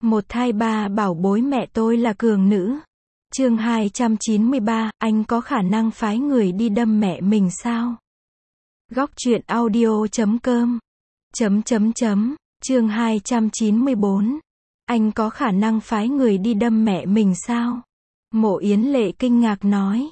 Một thai ba bảo bối mẹ tôi là cường nữ. Chương 293, anh có khả năng phái người đi đâm mẹ mình sao? Góc truyện audio.com Chương 294. Anh có khả năng phái người đi đâm mẹ mình sao? Mộ Yến Lệ kinh ngạc nói.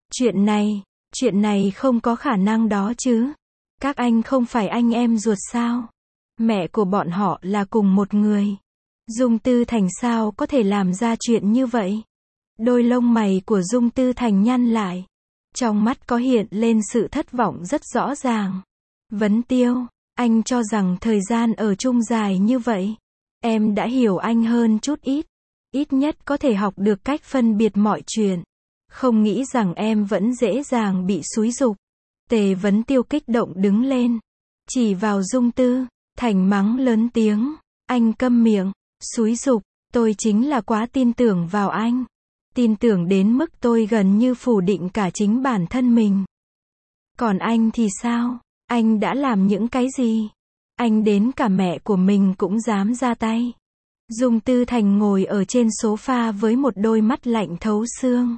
Chuyện này không có khả năng đó chứ. Các anh không phải anh em ruột sao? Mẹ của bọn họ là cùng một người. Dung Tư Thành sao có thể làm ra chuyện như vậy? Đôi lông mày của Dung Tư Thành nhăn lại. Trong mắt có hiện lên sự thất vọng rất rõ ràng. Vấn Tiêu, anh cho rằng thời gian ở chung dài như vậy, em đã hiểu anh hơn chút ít. Ít nhất có thể học được cách phân biệt mọi chuyện. Không nghĩ rằng em vẫn dễ dàng bị xúi giục. Tề Vấn Tiêu kích động đứng lên. Chỉ vào Dung Tư Thành mắng lớn tiếng. Anh câm miệng. Xúi giục, tôi chính là quá tin tưởng vào anh. Tin tưởng đến mức tôi gần như phủ định cả chính bản thân mình. Còn anh thì sao? Anh đã làm những cái gì? Anh đến cả mẹ của mình cũng dám ra tay. Dung Tư Thành ngồi ở trên sofa với một đôi mắt lạnh thấu xương.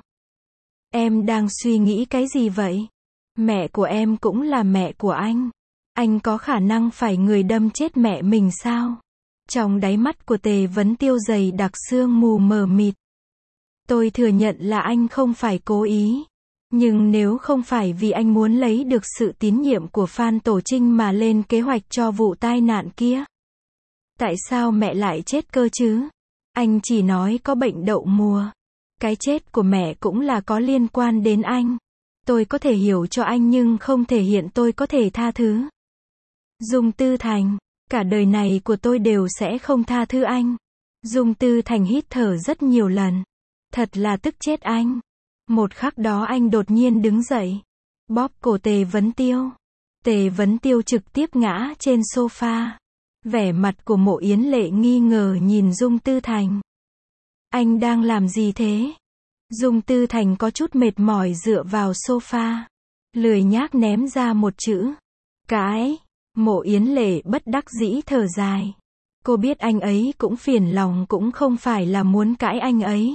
Em đang suy nghĩ cái gì vậy? Mẹ của em cũng là mẹ của anh. Anh có khả năng phải người đâm chết mẹ mình sao? Trong đáy mắt của Tề Vấn Tiêu dày đặc sương mù mờ mịt. Tôi thừa nhận là anh không phải cố ý. Nhưng nếu không phải vì anh muốn lấy được sự tín nhiệm của Phan Tổ Trinh mà lên kế hoạch cho vụ tai nạn kia, tại sao mẹ lại chết cơ chứ? Anh chỉ nói có bệnh đậu mùa. Cái chết của mẹ cũng là có liên quan đến anh. Tôi có thể hiểu cho anh nhưng không thể hiện tôi có thể tha thứ. Dung Tư Thành, cả đời này của tôi đều sẽ không tha thứ anh. Dung Tư Thành hít thở rất nhiều lần. Thật là tức chết anh. Một khắc đó anh đột nhiên đứng dậy. Bóp cổ Tề Vấn Tiêu. Tề Vấn Tiêu trực tiếp ngã trên sofa. Vẻ mặt của Mộ Yến Lệ nghi ngờ nhìn Dung Tư Thành. Anh đang làm gì thế? Dung Tư Thành có chút mệt mỏi dựa vào sofa. Lười nhác ném ra một chữ. Cái. Mộ Yến Lệ bất đắc dĩ thở dài. Cô biết anh ấy cũng phiền lòng cũng không phải là muốn cãi anh ấy.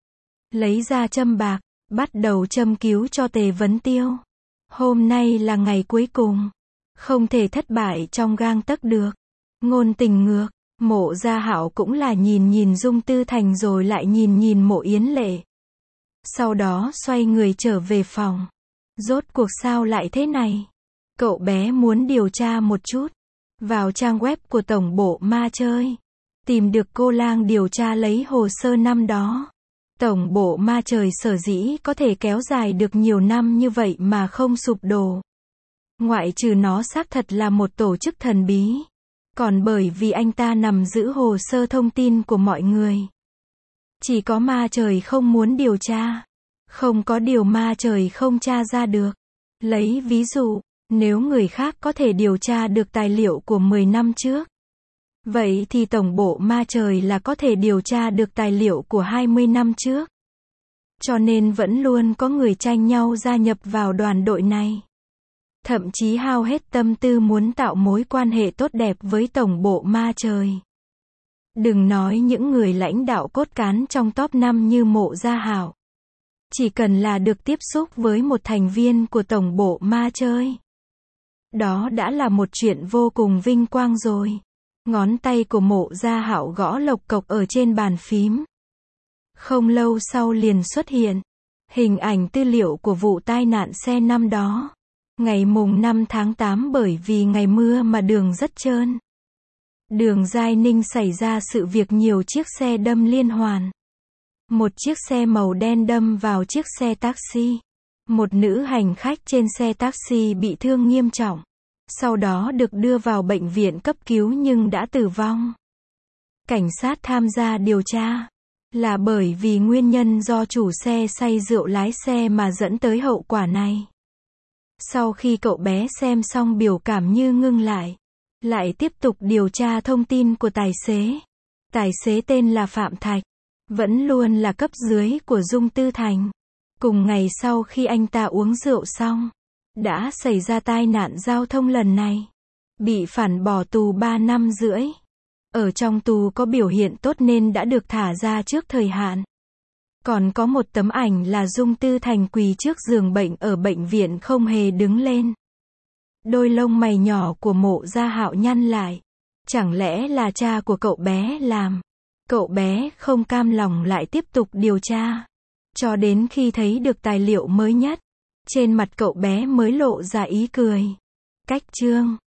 Lấy ra châm bạc, bắt đầu châm cứu cho Tề Vấn Tiêu. Hôm nay là ngày cuối cùng. Không thể thất bại trong gang tấc được. Ngôn Tình ngược, Mộ Gia Hạo cũng là nhìn Dung Tư Thành rồi lại nhìn Mộ Yến Lệ. Sau đó xoay người trở về phòng. Rốt cuộc sao lại thế này? Cậu bé muốn điều tra một chút. Vào trang web của tổng bộ ma chơi. Tìm được cô lang điều tra lấy hồ sơ năm đó. Tổng bộ ma trời sở dĩ có thể kéo dài được nhiều năm như vậy mà không sụp đổ. Ngoại trừ nó xác thật là một tổ chức thần bí. Còn bởi vì anh ta nắm giữ hồ sơ thông tin của mọi người. Chỉ có ma trời không muốn điều tra. Không có điều ma trời không tra ra được. Lấy ví dụ, nếu người khác có thể điều tra được tài liệu của 10 năm trước. Vậy thì tổng bộ ma trời là có thể điều tra được tài liệu của 20 năm trước. Cho nên vẫn luôn có người tranh nhau gia nhập vào đoàn đội này. Thậm chí hao hết tâm tư muốn tạo mối quan hệ tốt đẹp với tổng bộ ma trời. Đừng nói những người lãnh đạo cốt cán trong top 5 như Mộ Gia Hạo. Chỉ cần là được tiếp xúc với một thành viên của tổng bộ ma chơi. Đó đã là một chuyện vô cùng vinh quang rồi. Ngón tay của Mộ Gia Hạo gõ lộc cộc ở trên bàn phím. Không lâu sau liền xuất hiện hình ảnh tư liệu của vụ tai nạn xe năm đó. Ngày mùng 5 tháng 8 bởi vì ngày mưa mà đường rất trơn. Đường Giai Ninh xảy ra sự việc nhiều chiếc xe đâm liên hoàn. Một chiếc xe màu đen đâm vào chiếc xe taxi. Một nữ hành khách trên xe taxi bị thương nghiêm trọng. Sau đó được đưa vào bệnh viện cấp cứu nhưng đã tử vong. Cảnh sát tham gia điều tra. Là bởi vì nguyên nhân do chủ xe say rượu lái xe mà dẫn tới hậu quả này. Sau khi cậu bé xem xong biểu cảm như ngưng lại. Lại tiếp tục điều tra thông tin của tài xế. Tài xế tên là Phạm Thạch. Vẫn luôn là cấp dưới của Dung Tư Thành. Cùng ngày sau khi anh ta uống rượu xong. Đã xảy ra tai nạn giao thông lần này. Bị phản bỏ tù 3 năm rưỡi. Ở trong tù có biểu hiện tốt nên đã được thả ra trước thời hạn. Còn có một tấm ảnh là Dung Tư Thành quỳ trước giường bệnh ở bệnh viện không hề đứng lên. Đôi lông mày nhỏ của Mộ Gia Hạo nhăn lại. Chẳng lẽ là cha của cậu bé làm? Cậu bé không cam lòng lại tiếp tục điều tra. Cho đến khi thấy được tài liệu mới nhất, trên mặt cậu bé mới lộ ra ý cười. Cách chương